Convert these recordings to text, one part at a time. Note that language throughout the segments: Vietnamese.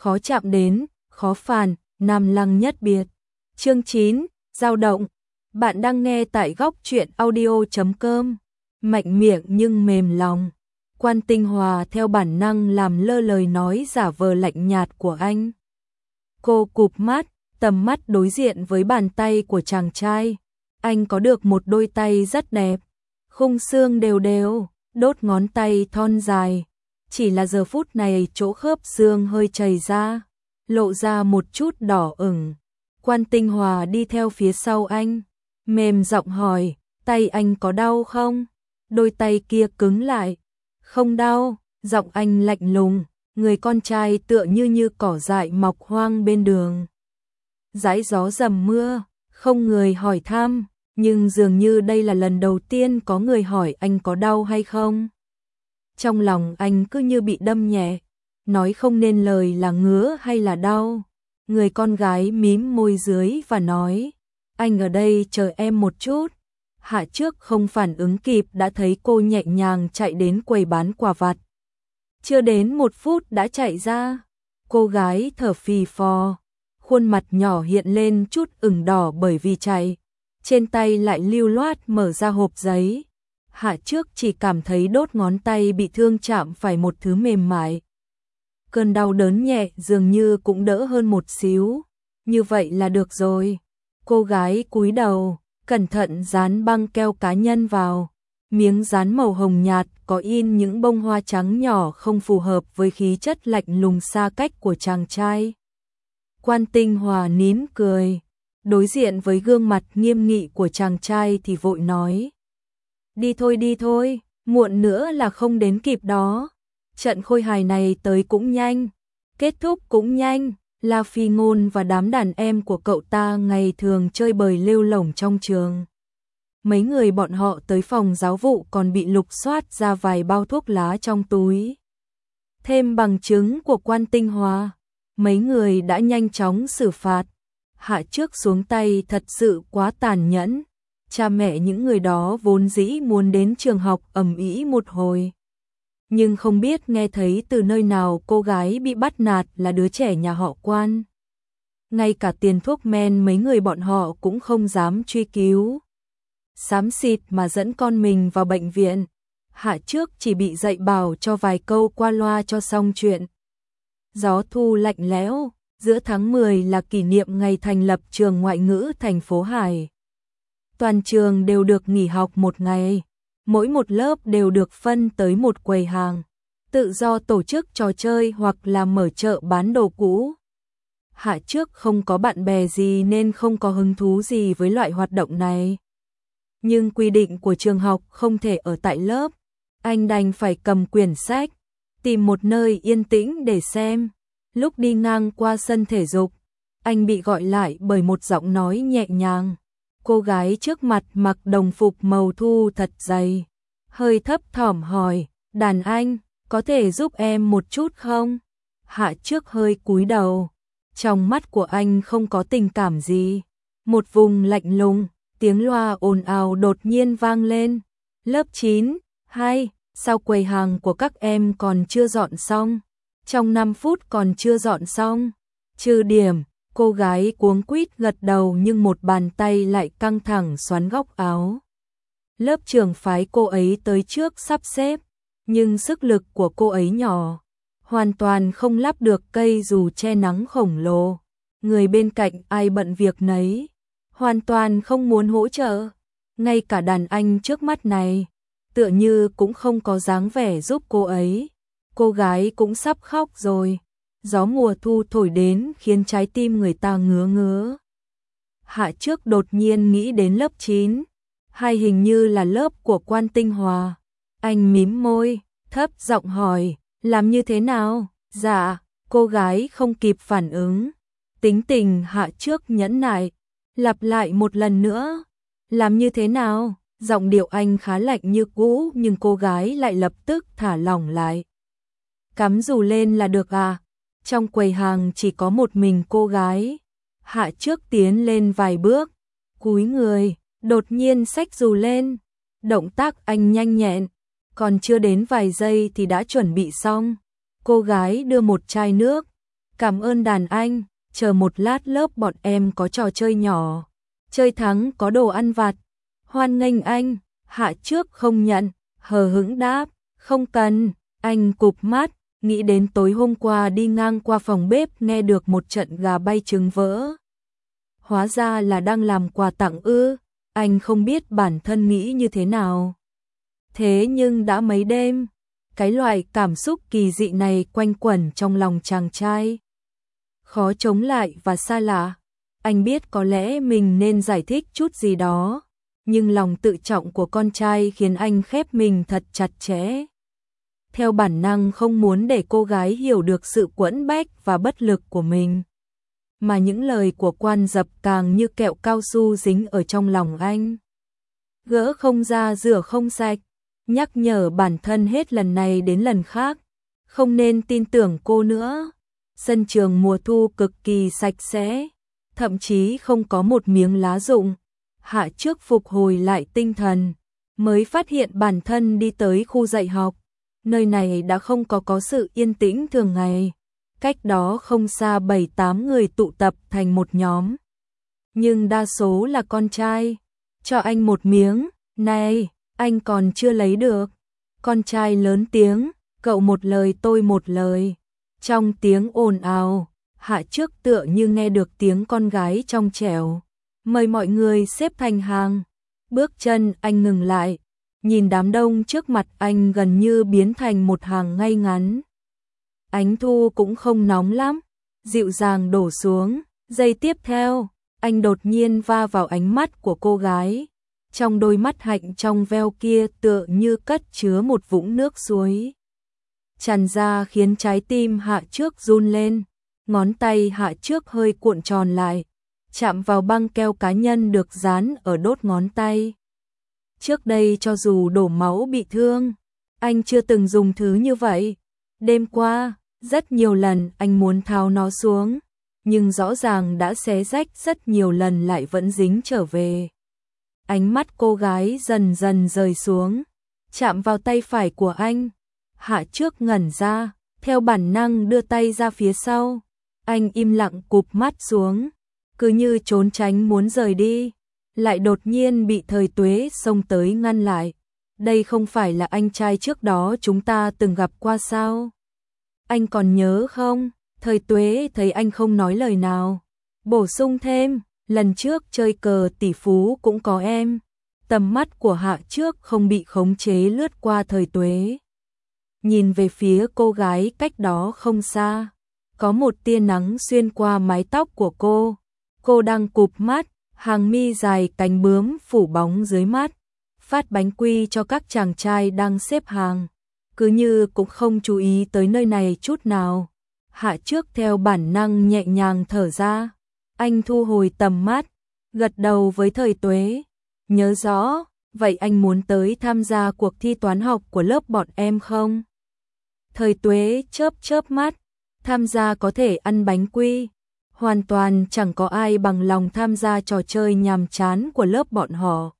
khó chạm đến, khó phản, Nam Lăng nhất biệt. Chương 9, dao động. Bạn đang nghe tại góc truyện audio.com. Mạnh miệng nhưng mềm lòng. Quan Tinh Hòa theo bản năng làm lơ lời nói giả vờ lạnh nhạt của anh. Cô cụp mắt, tầm mắt đối diện với bàn tay của chàng trai. Anh có được một đôi tay rất đẹp, khung xương đều đều, đốt ngón tay thon dài. Chỉ là giờ phút này chỗ khớp xương hơi chảy ra, lộ ra một chút đỏ ửng. Quan Tinh Hòa đi theo phía sau anh, mềm giọng hỏi, tay anh có đau không? Đôi tay kia cứng lại. Không đau, giọng anh lạnh lùng, người con trai tựa như cỏ dại mọc hoang bên đường. Dãi gió dầm mưa, không người hỏi thăm, nhưng dường như đây là lần đầu tiên có người hỏi anh có đau hay không. Trong lòng anh cứ như bị đâm nhẹ, nói không nên lời là ngứa hay là đau. Người con gái mím môi dưới và nói, anh ở đây chờ em một chút. Hạ Trước không phản ứng kịp đã thấy cô nhẹ nhàng chạy đến quầy bán quà vặt. Chưa đến 1 phút đã chạy ra, cô gái thở phì phò, khuôn mặt nhỏ hiện lên chút ửng đỏ bởi vì chạy. Trên tay lại lưu loát mở ra hộp giấy. Hạ Trước chỉ cảm thấy đốt ngón tay bị thương chạm phải một thứ mềm mại. Cơn đau đớn nhẹ dường như cũng đỡ hơn một xíu. Như vậy là được rồi. Cô gái cúi đầu, cẩn thận dán băng keo cá nhân vào. Miếng dán màu hồng nhạt có in những bông hoa trắng nhỏ không phù hợp với khí chất lạnh lùng xa cách của chàng trai. Quan Tinh Hòa nín cười, đối diện với gương mặt nghiêm nghị của chàng trai thì vội nói. Đi thôi, muộn nữa là không đến kịp đó. Trận khôi hài này tới cũng nhanh, kết thúc cũng nhanh. La Phi Ngôn và đám đàn em của cậu ta ngày thường chơi bời lêu lổng trong trường. Mấy người bọn họ tới phòng giáo vụ còn bị lục soát ra vài bao thuốc lá trong túi. Thêm bằng chứng của Quan Tinh Hòa, mấy người đã nhanh chóng xử phạt. Hạ Trước xuống tay thật sự quá tàn nhẫn. Cha mẹ những người đó vốn dĩ muốn đến trường học ầm ĩ một hồi. Nhưng không biết nghe thấy từ nơi nào cô gái bị bắt nạt là đứa trẻ nhà họ Quan. Ngay cả tiền thuốc men mấy người bọn họ cũng không dám truy cứu. Xám xịt mà dẫn con mình vào bệnh viện. Hạ Trước chỉ bị dạy bảo cho vài câu qua loa cho xong chuyện. Gió thu lạnh lẽo, giữa tháng 10 là kỷ niệm ngày thành lập trường ngoại ngữ thành phố Hải. Toàn trường đều được nghỉ học một ngày, mỗi một lớp đều được phân tới một quầy hàng, tự do tổ chức trò chơi hoặc là mở chợ bán đồ cũ. Hạ Trước không có bạn bè gì nên không có hứng thú gì với loại hoạt động này. Nhưng quy định của trường học không thể ở tại lớp, anh đành phải cầm quyển sách, tìm một nơi yên tĩnh để xem. Lúc đi ngang qua sân thể dục, anh bị gọi lại bởi một giọng nói nhẹ nhàng. Cô gái trước mặt mặc đồng phục màu thu thật dày, hơi thấp thỏm hỏi, đàn anh, có thể giúp em một chút không? Hạ Trước hơi cúi đầu, trong mắt của anh không có tình cảm gì. Một vùng lạnh lùng, tiếng loa ồn ào đột nhiên vang lên. Lớp 9, 2, sao quầy hàng của các em còn chưa dọn xong? Trong 5 phút còn chưa dọn xong. Trừ điểm. Cô gái cuống quýt gật đầu nhưng một bàn tay lại căng thẳng xoắn góc áo. Lớp trưởng phái cô ấy tới trước sắp xếp, nhưng sức lực của cô ấy nhỏ, hoàn toàn không lắp được cây dù che nắng khổng lồ. Người bên cạnh ai bận việc nấy, hoàn toàn không muốn hỗ trợ. Ngay cả đàn anh trước mắt này, tựa như cũng không có dáng vẻ giúp cô ấy. Cô gái cũng sắp khóc rồi. Gió mùa thu thổi đến khiến trái tim người ta ngứa ngứa. Hạ Trước đột nhiên nghĩ đến lớp 9, hay hình như là lớp của Quan Tinh Hòa. Anh mím môi, thấp giọng hỏi, làm như thế nào? Dạ, cô gái không kịp phản ứng. Tính tình Hạ Trước nhẫn nại, lặp lại một lần nữa. Làm như thế nào? Giọng điệu anh khá lạnh như cũ nhưng cô gái lại lập tức thả lỏng lại. Cắm dù lên là được à? Trong quầy hàng chỉ có một mình cô gái. Hạ Trước tiến lên vài bước, cúi người, đột nhiên xách dù lên. Động tác anh nhanh nhẹn, còn chưa đến vài giây thì đã chuẩn bị xong. Cô gái đưa một chai nước, Cảm ơn đàn anh, chờ một lát lớp bọn em có trò chơi nhỏ. Chơi thắng có đồ ăn vặt. Hoan nghênh anh, Hạ Trước không nhận, hờ hững đáp, không cần. Anh cụp mắt, nghĩ đến tối hôm qua đi ngang qua phòng bếp nghe được một trận gà bay trứng vỡ. Hóa ra là đang làm quà tặng ư, anh không biết bản thân nghĩ như thế nào. Thế nhưng đã mấy đêm, cái loại cảm xúc kỳ dị này quanh quẩn trong lòng chàng trai. Khó chống lại và xa lạ, anh biết có lẽ mình nên giải thích chút gì đó, nhưng lòng tự trọng của con trai khiến anh khép mình thật chặt chẽ. Theo bản năng không muốn để cô gái hiểu được sự quẫn bách và bất lực của mình. Mà những lời của Quan Dập càng như kẹo cao su dính ở trong lòng anh. Gỡ không ra rửa không sạch, nhắc nhở bản thân hết lần này đến lần khác, không nên tin tưởng cô nữa. Sân trường mùa thu cực kỳ sạch sẽ, thậm chí không có một miếng lá rụng. Hạ Trước phục hồi lại tinh thần, mới phát hiện bản thân đi tới khu dạy học. Nơi này đã không có sự yên tĩnh thường ngày. Cách đó không xa 7-8 người tụ tập thành một nhóm. Nhưng đa số là con trai. Cho anh một miếng, này, anh còn chưa lấy được. Con trai lớn tiếng, cậu một lời tôi một lời. Trong tiếng ồn ào, Hạ Trước tựa như nghe được tiếng con gái trong trẻo. Mời mọi người xếp thành hàng. Bước chân anh ngừng lại, nhìn đám đông trước mặt anh gần như biến thành một hàng ngay ngắn. Ánh thu cũng không nóng lắm, dịu dàng đổ xuống. Giây tiếp theo, anh đột nhiên va vào ánh mắt của cô gái. Trong đôi mắt hạnh trong veo kia tựa như cất chứa một vũng nước suối tràn ra khiến trái tim Hạ Trước run lên. Ngón tay Hạ Trước hơi cuộn tròn lại, chạm vào băng keo cá nhân được dán ở đốt ngón tay. Trước đây cho dù đổ máu bị thương, anh chưa từng dùng thứ như vậy. Đêm qua, rất nhiều lần anh muốn tháo nó xuống, nhưng rõ ràng đã xé rách rất nhiều lần lại vẫn dính trở về. Ánh mắt cô gái dần dần rời xuống, chạm vào tay phải của anh. Hạ Trước ngẩn ra, theo bản năng đưa tay ra phía sau. Anh im lặng cụp mắt xuống, cứ như trốn tránh muốn rời đi, lại đột nhiên bị Thời Tuế xông tới ngăn lại. Đây không phải là anh trai trước đó chúng ta từng gặp qua sao? Anh còn nhớ không? Thời Tuế thấy anh không nói lời nào, bổ sung thêm, lần trước chơi cờ tỷ phú cũng có em. Tầm mắt của Hạ Trước không bị khống chế lướt qua Thời Tuế, nhìn về phía cô gái cách đó không xa. Có một tia nắng xuyên qua mái tóc của cô. Cô đang cụp mắt, hàng mi dài cánh bướm phủ bóng dưới mắt, phát bánh quy cho các chàng trai đang xếp hàng, cứ như cũng không chú ý tới nơi này chút nào. Hạ Trước theo bản năng nhẹ nhàng thở ra. Anh thu hồi tầm mắt, gật đầu với Thời Tuế. Nhớ rõ, vậy anh muốn tới tham gia cuộc thi toán học của lớp bọn em không? Thời Tuế chớp chớp mắt, tham gia có thể ăn bánh quy. Hoàn toàn chẳng có ai bằng lòng tham gia trò chơi nhàm chán của lớp bọn họ.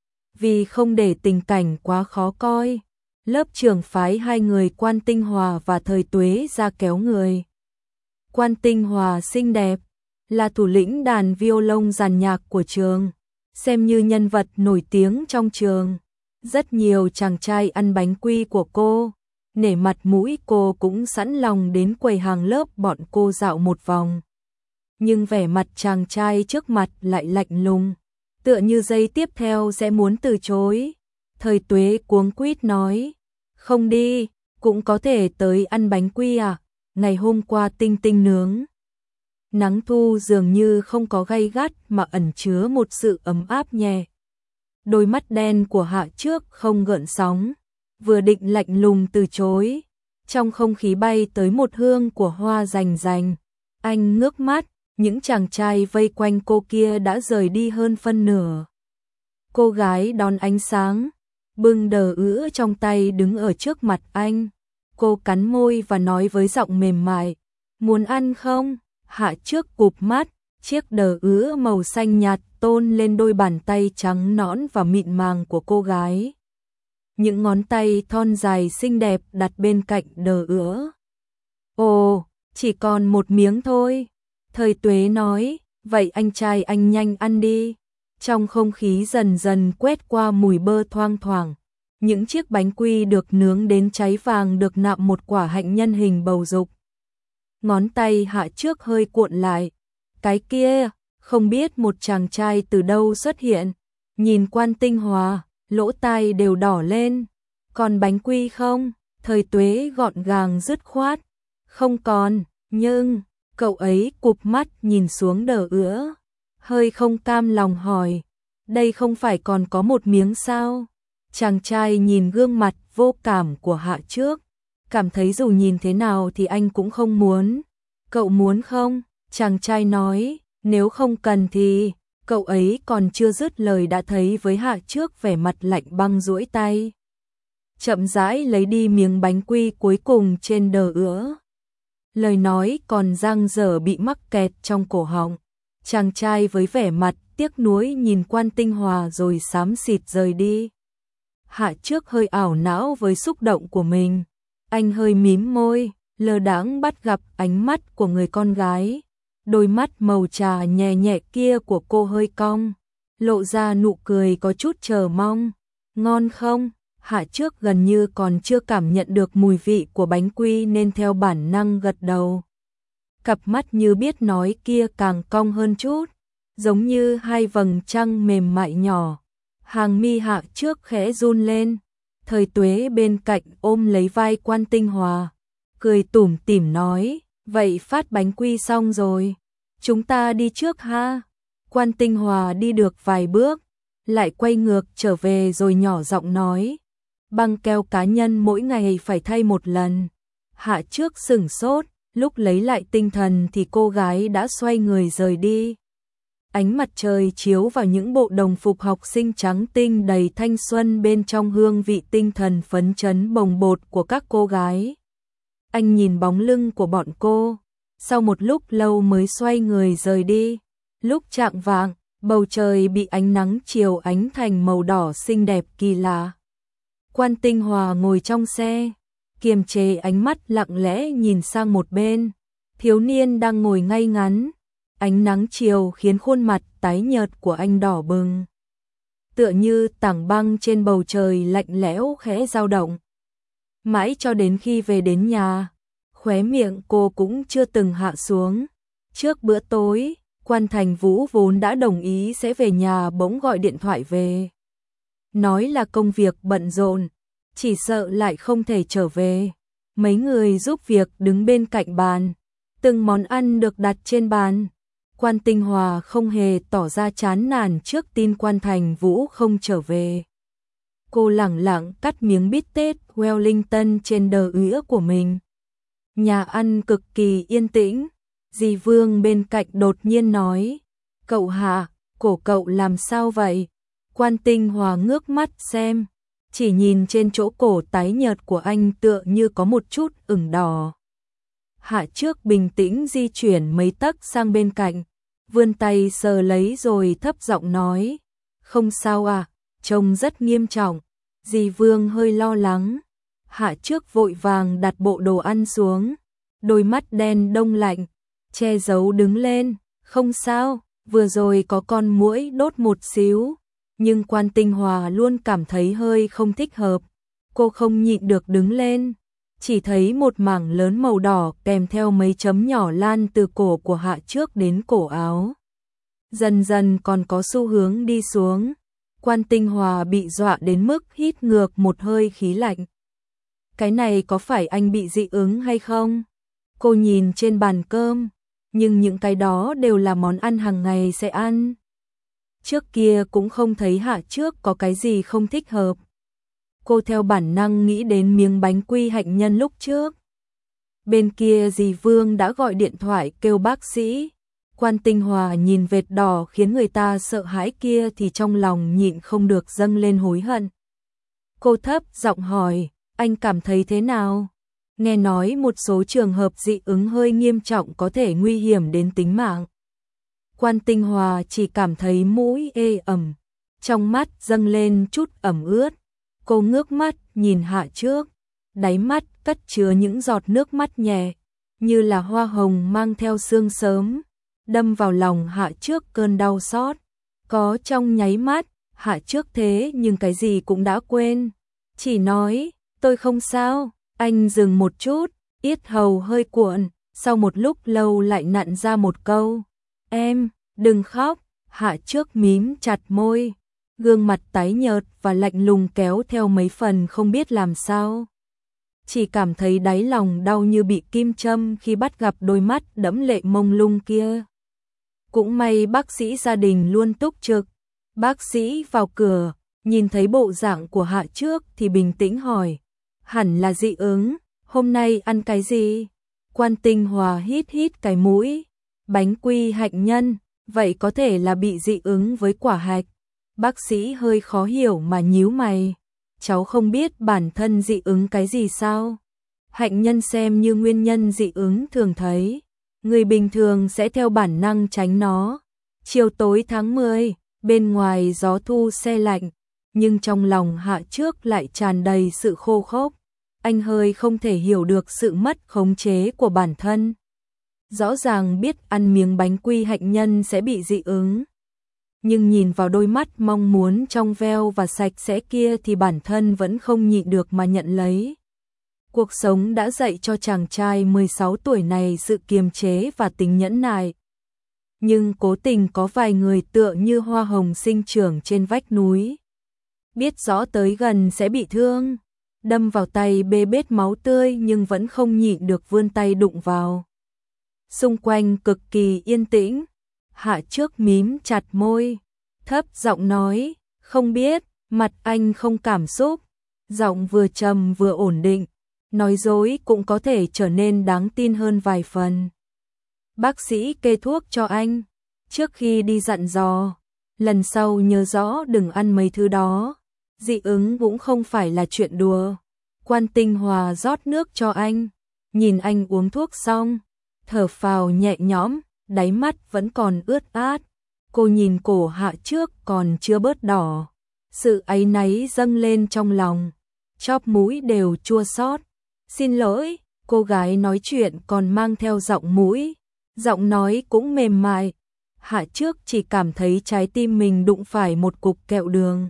Vì không để tình cảnh quá khó coi, lớp trưởng phái hai người Quan Tinh Hòa và Thời Tuế ra kéo người. Quan Tinh Hòa xinh đẹp, là thủ lĩnh đàn violon dàn nhạc của trường, xem như nhân vật nổi tiếng trong trường. Rất nhiều chàng trai ăn bánh quy của cô, nể mặt mũi cô cũng sẵn lòng đến quầy hàng lớp bọn cô dạo một vòng. Nhưng vẻ mặt chàng trai trước mặt lại lạnh lùng, tựa như giây tiếp theo sẽ muốn từ chối. Thời Tuế cuống quýt nói, không đi, cũng có thể tới ăn bánh quy à, ngày hôm qua Tinh Tinh nướng. Nắng thu dường như không có gay gắt mà ẩn chứa một sự ấm áp nhẹ. Đôi mắt đen của Hạ Trước không gợn sóng, vừa định lạnh lùng từ chối, trong không khí bay tới một hương của hoa rành rành. Anh ngước mắt, những chàng trai vây quanh cô kia đã rời đi hơn phân nửa. Cô gái đón ánh sáng, bưng đờ ứa trong tay đứng ở trước mặt anh. Cô cắn môi và nói với giọng mềm mại, muốn ăn không? Hạ Trước cụp mắt, chiếc đờ ứa màu xanh nhạt tôn lên đôi bàn tay trắng nõn và mịn màng của cô gái. Những ngón tay thon dài xinh đẹp đặt bên cạnh đờ ứa. Ồ, Chỉ còn một miếng thôi. Thời Tuế nói, vậy anh trai anh nhanh ăn đi. Trong không khí dần dần quét qua mùi bơ thoang thoảng. Những chiếc bánh quy được nướng đến cháy vàng được nạm một quả hạnh nhân hình bầu dục. Ngón tay Hạ Trước hơi cuộn lại. Cái kia, không biết một chàng trai từ đâu xuất hiện. Nhìn Quan Tinh Hòa, lỗ tai đều đỏ lên. Còn bánh quy không? Thời Tuế gọn gàng dứt khoát. Không còn, nhưng, cậu ấy cụp mắt nhìn xuống đờ ứa. Hơi không cam lòng hỏi, đây không phải còn có một miếng sao? Chàng trai nhìn gương mặt vô cảm của Hạ Trước. Cảm thấy dù nhìn thế nào thì anh cũng không muốn. Cậu muốn không? Chàng trai nói, nếu không cần thì... Cậu ấy còn chưa dứt lời đã thấy với Hạ Trước vẻ mặt lạnh băng duỗi tay. Chậm rãi lấy đi miếng bánh quy cuối cùng trên đờ ứa. Lời nói còn dang dở bị mắc kẹt trong cổ họng. Chàng trai với vẻ mặt tiếc nuối nhìn Quan Tinh Hòa rồi xám xịt rời đi. Hạ Trước hơi ảo não với xúc động của mình. Anh hơi mím môi, lơ đãng bắt gặp ánh mắt của người con gái. Đôi mắt màu trà nhẹ nhẹ kia của cô hơi cong, lộ ra nụ cười có chút chờ mong. Ngon không? Hạ Trước gần như còn chưa cảm nhận được mùi vị của bánh quy nên theo bản năng gật đầu. Cặp mắt như biết nói kia càng cong hơn chút, giống như hai vầng trăng mềm mại nhỏ. Hàng mi Hạ Trước khẽ run lên. Thời Tuế bên cạnh ôm lấy vai Quan Tinh Hòa, cười tủm tỉm nói, vậy phát bánh quy xong rồi, chúng ta đi trước ha. Quan Tinh Hòa đi được vài bước, lại quay ngược trở về rồi nhỏ giọng nói, băng keo cá nhân mỗi ngày phải thay một lần. Hạ Trước sửng sốt, lúc lấy lại tinh thần thì cô gái đã xoay người rời đi. Ánh mặt trời chiếu vào những bộ đồng phục học sinh trắng tinh đầy thanh xuân, bên trong hương vị tinh thần phấn chấn bồng bột của các cô gái. Anh nhìn bóng lưng của bọn cô, sau một lúc lâu mới xoay người rời đi. Lúc chạng vạng, bầu trời bị ánh nắng chiều ánh thành màu đỏ xinh đẹp kỳ lạ. Quan Tinh Hòa ngồi trong xe, kiềm chế ánh mắt lặng lẽ nhìn sang một bên. Thiếu niên đang ngồi ngay ngắn. Ánh nắng chiều khiến khuôn mặt tái nhợt của anh đỏ bừng, tựa như tảng băng trên bầu trời lạnh lẽo khẽ dao động. Mãi cho đến khi về đến nhà, khóe miệng cô cũng chưa từng hạ xuống. Trước bữa tối, Quan Thành Vũ vốn đã đồng ý sẽ về nhà bỗng gọi điện thoại về. Nói là công việc bận rộn, chỉ sợ lại không thể trở về. Mấy người giúp việc đứng bên cạnh bàn, từng món ăn được đặt trên bàn. Quan Tinh Hòa không hề tỏ ra chán nản trước tin Quan Thành Vũ không trở về. Cô lẳng lặng cắt miếng bít tết Wellington trên đờ ứa của mình. Nhà ăn cực kỳ yên tĩnh. Dì Vương bên cạnh đột nhiên nói, cậu Hạ, cổ cậu làm sao vậy? Quan Tinh Hòa ngước mắt xem, chỉ nhìn trên chỗ cổ tái nhợt của anh tựa như có một chút ửng đỏ. Hạ Trước bình tĩnh di chuyển mấy tấc sang bên cạnh, vươn tay sờ lấy rồi thấp giọng nói, không sao à, trông rất nghiêm trọng. Dì Vương hơi lo lắng. Hạ Trước vội vàng đặt bộ đồ ăn xuống, đôi mắt đen đông lạnh, che giấu đứng lên, không sao, vừa rồi có con muỗi đốt một xíu. Nhưng Quan Tinh Hòa luôn cảm thấy hơi không thích hợp. Cô không nhịn được đứng lên, chỉ thấy một mảng lớn màu đỏ kèm theo mấy chấm nhỏ lan từ cổ của Hạ Trước đến cổ áo. Dần dần còn có xu hướng đi xuống. Quan Tinh Hòa bị dọa đến mức hít ngược một hơi khí lạnh. Cái này có phải anh bị dị ứng hay không? Cô nhìn trên bàn cơm, nhưng những cái đó đều là món ăn hàng ngày sẽ ăn. Trước kia cũng không thấy Hạ Trước có cái gì không thích hợp. Cô theo bản năng nghĩ đến miếng bánh quy hạnh nhân lúc trước. Bên kia dì Vương đã gọi điện thoại kêu bác sĩ. Quan Tinh Hòa nhìn vệt đỏ khiến người ta sợ hãi kia thì trong lòng nhịn không được dâng lên hối hận. Cô thấp giọng hỏi, anh cảm thấy thế nào? Nghe nói một số trường hợp dị ứng hơi nghiêm trọng có thể nguy hiểm đến tính mạng. Quan Tinh Hòa chỉ cảm thấy mũi ê ẩm, trong mắt dâng lên chút ẩm ướt. Cô ngước mắt nhìn Hạ Trước, đáy mắt cất chứa những giọt nước mắt nhẹ. như là hoa hồng mang theo sương sớm, đâm vào lòng Hạ Trước cơn đau xót. Có trong nháy mắt, Hạ Trước thế nhưng cái gì cũng đã quên, chỉ nói, tôi không sao. Anh dừng một chút, yết hầu hơi cuộn, sau một lúc lâu lại nặn ra một câu, em, đừng khóc. Hạ Trước mím chặt môi, gương mặt tái nhợt và lạnh lùng kéo theo mấy phần không biết làm sao. Chỉ cảm thấy đáy lòng đau như bị kim châm khi bắt gặp đôi mắt đẫm lệ mông lung kia. Cũng may bác sĩ gia đình luôn túc trực. Bác sĩ vào cửa, nhìn thấy bộ dạng của Hạ Trước thì bình tĩnh hỏi, hẳn là dị ứng, hôm nay ăn cái gì? Quan Tinh Hòa hít hít cái mũi, bánh quy hạnh nhân, vậy có thể là bị dị ứng với quả hạch. Bác sĩ hơi khó hiểu mà nhíu mày, cháu không biết bản thân dị ứng cái gì sao? Hạnh nhân xem như nguyên nhân dị ứng thường thấy, người bình thường sẽ theo bản năng tránh nó. Chiều tối tháng 10, bên ngoài gió thu se lạnh, nhưng trong lòng Hạ Trước lại tràn đầy sự khô khốc. Anh hơi không thể hiểu được sự mất khống chế của bản thân. Rõ ràng biết ăn miếng bánh quy hạnh nhân sẽ bị dị ứng, nhưng nhìn vào đôi mắt mong muốn trong veo và sạch sẽ kia thì bản thân vẫn không nhịn được mà nhận lấy. Cuộc sống đã dạy cho chàng trai 16 tuổi này sự kiềm chế và tính nhẫn nại. Nhưng cố tình có vài người tựa như hoa hồng sinh trưởng trên vách núi. Biết rõ tới gần sẽ bị thương, đâm vào tay bê bết máu tươi nhưng vẫn không nhịn được vươn tay đụng vào. Xung quanh cực kỳ yên tĩnh, Hạ Trước mím chặt môi, thấp giọng nói, không biết. Mặt anh không cảm xúc, giọng vừa trầm vừa ổn định, nói dối cũng có thể trở nên đáng tin hơn vài phần. Bác sĩ kê thuốc cho anh, trước khi đi dặn dò, lần sau nhớ rõ đừng ăn mấy thứ đó, dị ứng cũng không phải là chuyện đùa. Quan Tinh Hòa rót nước cho anh, nhìn anh uống thuốc xong, thở phào nhẹ nhõm, đáy mắt vẫn còn ướt át. Cô nhìn cổ Hạ Trước còn chưa bớt đỏ, sự áy náy dâng lên trong lòng, chóp mũi đều chua xót. Xin lỗi, cô gái nói chuyện còn mang theo giọng mũi, giọng nói cũng mềm mại. Hạ Trước chỉ cảm thấy trái tim mình đụng phải một cục kẹo đường,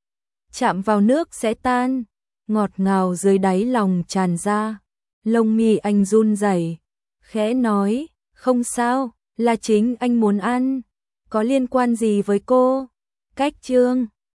chạm vào nước sẽ tan, ngọt ngào dưới đáy lòng tràn ra. Lông mi anh run rẩy, khẽ nói, không sao, là chính anh muốn ăn, có liên quan gì với cô? Cách chương